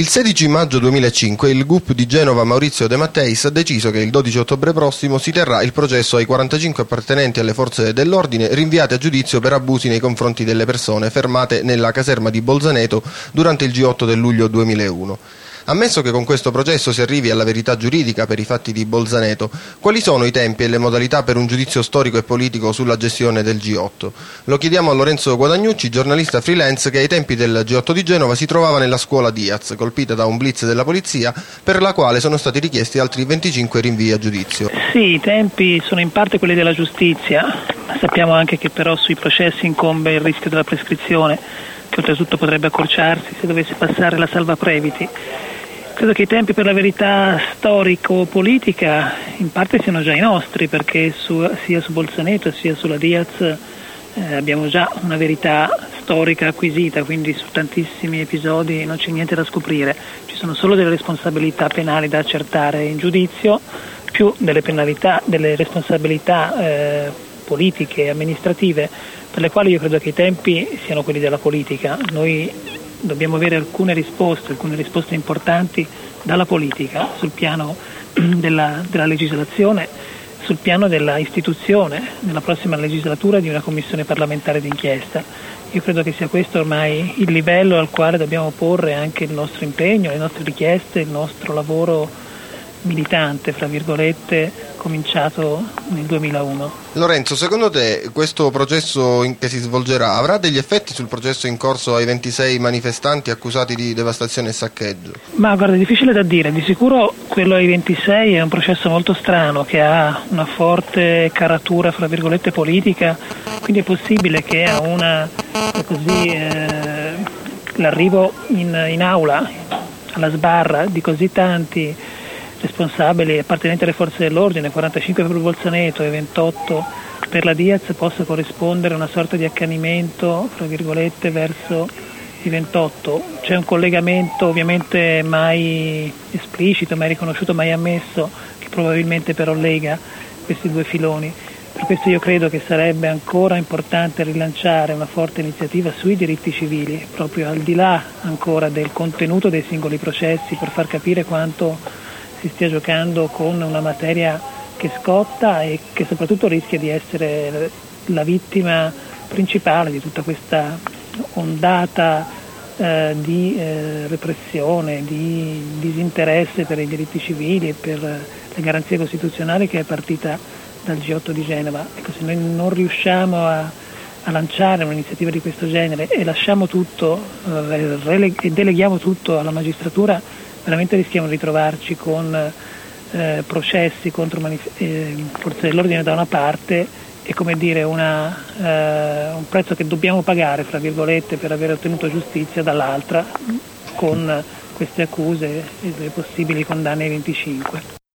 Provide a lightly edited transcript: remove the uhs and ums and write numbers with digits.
Il 16 maggio 2005 il GUP di Genova Maurizio De Matteis ha deciso che il 12 ottobre prossimo si terrà il processo ai 45 appartenenti alle forze dell'ordine rinviati a giudizio per abusi nei confronti delle persone fermate nella caserma di Bolzaneto durante il G8 del luglio 2001. Ammesso che con questo processo si arrivi alla verità giuridica per i fatti di Bolzaneto, quali sono i tempi e le modalità per un giudizio storico e politico sulla gestione del G8? Lo chiediamo a Lorenzo Guadagnucci, giornalista freelance che ai tempi del G8 di Genova si trovava nella scuola Diaz, colpita da un blitz della polizia, per la quale sono stati richiesti altri 25 rinvii a giudizio. Sì, i tempi sono in parte quelli della giustizia, sappiamo anche che però sui processi incombe il rischio della prescrizione, che oltretutto potrebbe accorciarsi se dovesse passare la salva previti. Credo che i tempi per la verità storico-politica in parte siano già i nostri, perché sia su Bolzaneto sia sulla Diaz abbiamo già una verità storica acquisita, quindi su tantissimi episodi non c'è niente da scoprire, ci sono solo delle responsabilità penali da accertare in giudizio, più delle responsabilità politiche e amministrative, per le quali io credo che i tempi siano quelli della politica. Noi dobbiamo avere alcune risposte importanti dalla politica sul piano della legislazione, sul piano della istituzione nella prossima legislatura di una commissione parlamentare d'inchiesta. Io credo che sia questo ormai il livello al quale dobbiamo porre anche il nostro impegno, le nostre richieste, il nostro lavoro militante, fra virgolette, cominciato nel 2001. Lorenzo, secondo te questo processo che si svolgerà avrà degli effetti sul processo in corso ai 26 manifestanti accusati di devastazione e saccheggio? Ma guarda, è difficile da dire, di sicuro quello ai 26 è un processo molto strano che ha una forte caratura, fra virgolette, politica, quindi è possibile che a l'arrivo in aula, alla sbarra di così tanti responsabili appartenenti alle forze dell'ordine, 45 per Bolzaneto e 28 per la Diaz, possa corrispondere una sorta di accanimento, fra virgolette, verso i 28. C'è un collegamento ovviamente mai esplicito, mai riconosciuto, mai ammesso, che probabilmente però lega questi due filoni. Per questo io credo che sarebbe ancora importante rilanciare una forte iniziativa sui diritti civili, proprio al di là ancora del contenuto dei singoli processi, per far capire quanto si stia giocando con una materia che scotta e che soprattutto rischia di essere la vittima principale di tutta questa ondata di repressione, di disinteresse per i diritti civili e per le garanzie costituzionali che è partita dal G8 di Genova. Ecco, se noi non riusciamo a lanciare un'iniziativa di questo genere e lasciamo tutto e deleghiamo tutto alla magistratura, veramente rischiamo di ritrovarci con processi contro forze dell'ordine da una parte e, come dire, un prezzo che dobbiamo pagare, fra virgolette, per aver ottenuto giustizia dall'altra, con queste accuse e le possibili condanne ai 25.